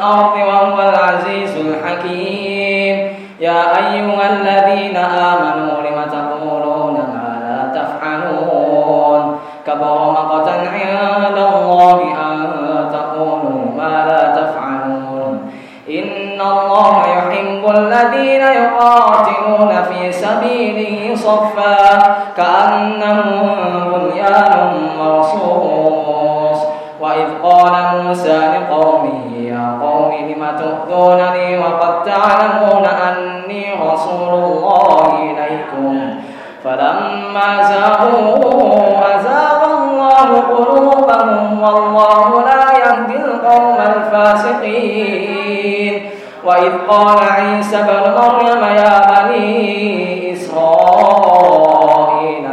الأرض وهو العزيز الحكيم. يا أيها الذين آمنوا لم تقولون ما لا تفعلون كبر مقتا عند الله أن تقولوا ما لا تفعلون. إن الله يحب الذين يقاتلون في سبيله صفا كأنهم بنيان مرصوص. وإذ قال موسى لقومه يا قوم لم تؤذونني وقد تعلمون أني رسول الله إليكم فلما زاغوا أزاغ الله قلوبهم والله لا يهدي القوم الفاسقين. وإذ قال عيسى ابن مريم يا بني إسرائيل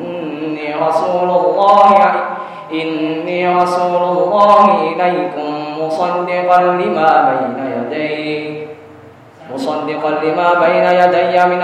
إني رسول الله إليكم مصدقا لما بين يدي من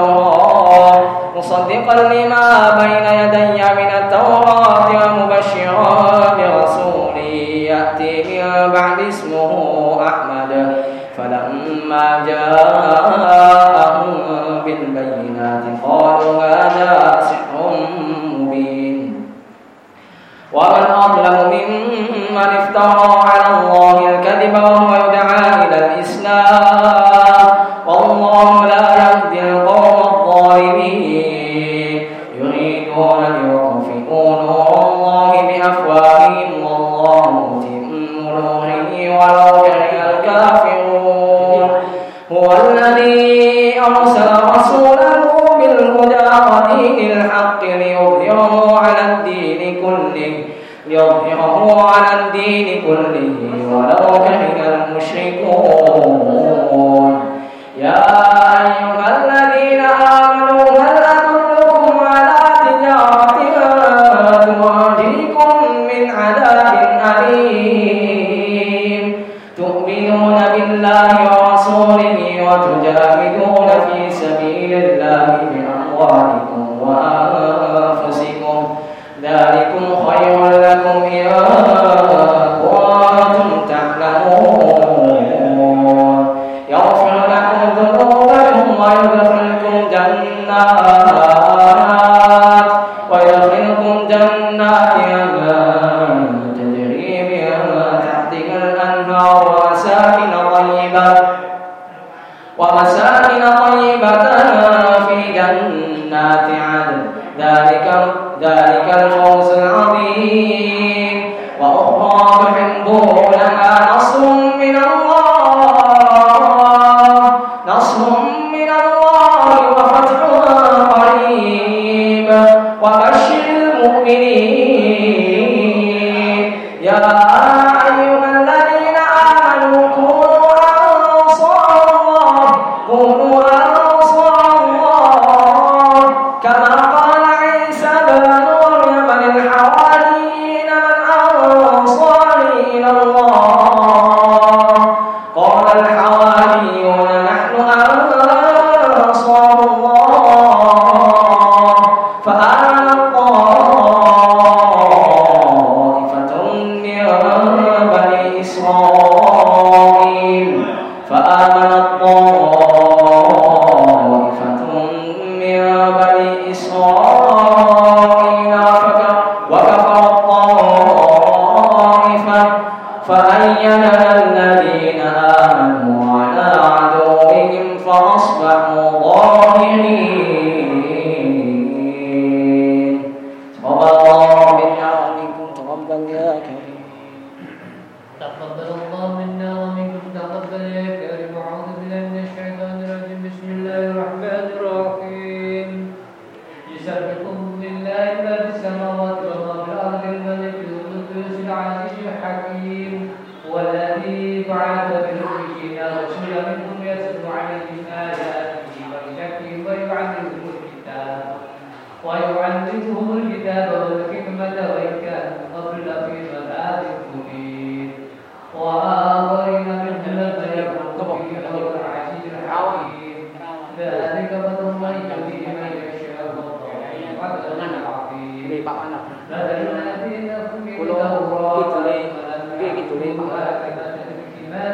التوراة ومبشرا برسول يأتي من بعد اسمه أحمد فلما جاءهم بالبينات قالوا هذا سحر مبين. ومن أظلم ممن افترى على الله الكذب وهو يدعى إلى الإسلام والله لا يهدي القوم الظالمين. يريدون ليطفئوا نور الله بأفواههم والله متم نوره ولو كره الكافرون. هو الذي أرسل رسوله بالهدى ودين الحق ليظهره على الدين كله ولو كره المشركون. يا أيها الذين آمنوا هل أدلكم على تجارة تنجيكم من عذاب أليم تؤمنون بالله ورسوله وتجاهدون في سبيل الله بأموالكم وأنفسكم ذلكم خير لكم إن كنتم تعلمون. يغفر لكم ذنوبكم ويدخلكم جنات تجري من تحتها الأنهار ومساكن طيبة في جنات عدن ذلك الفوز العظيم. وأخرى تحبونها نصر من الله وفتح قريب وبشر المؤمنين. يا أيها الذين آمنوا كونوا أنصار الله كما قال عيسى بن مريم للحواريين من أنصاري إلى الله قال الحواريون نحن أنصار الله فآمنت طائفة من بني إسرائيل وكفر الطائفة فأيدنا الذين آمنوا على عدوهم فأصبحوا ظاهرين. الله منا ومنكم تقبل يا كريم. تقبل الله منا ومنكم تقبل يا كريم. أعوذ بالله من الشيطان الرجيم. بسم الله الرحمن الرحيم. يسبح لله ما في السماوات وما في الأرض الملك القدوس العزيز الحكيم. والذي بعث بالمؤمنين رسولا منهم يتلو عليهم آياته ويزكيهم ويعلمهم الكتاب والحكمة وإن كانوا قبل لفي ضلال مبين. وآخرين منهم لما يبلغوا في الأرض العزيز الحكيم. ذلك فضل الله يؤتيه من يشاء والله فضل عظيم. فلنأتينكم من التوراة فلم يأتكم آية الحمار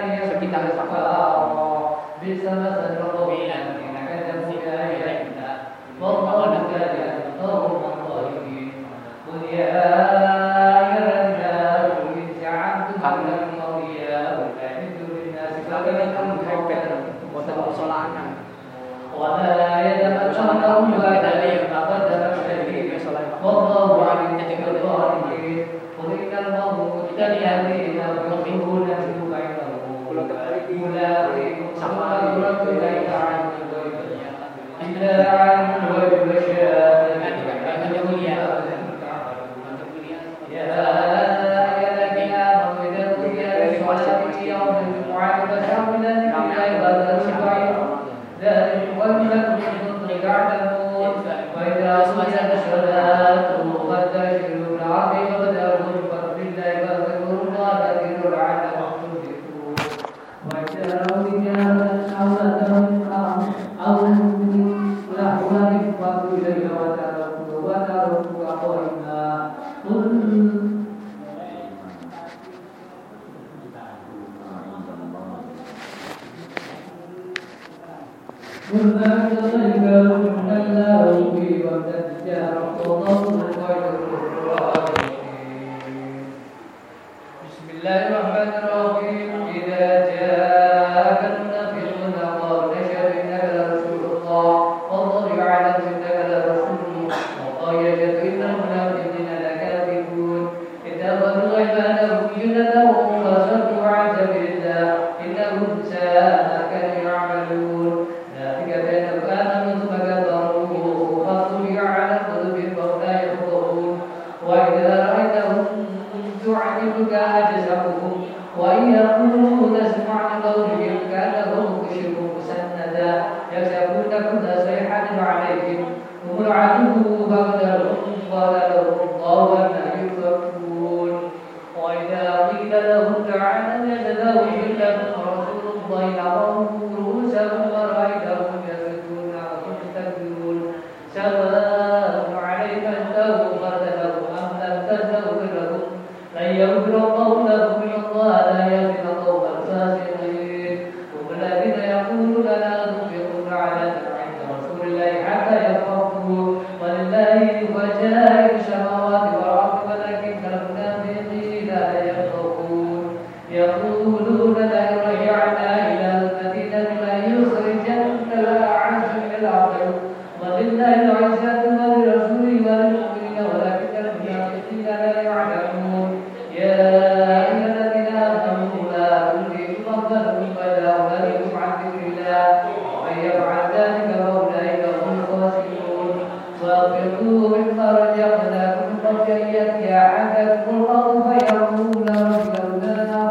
يأتي أحدكم الأرض فيقول رب لولا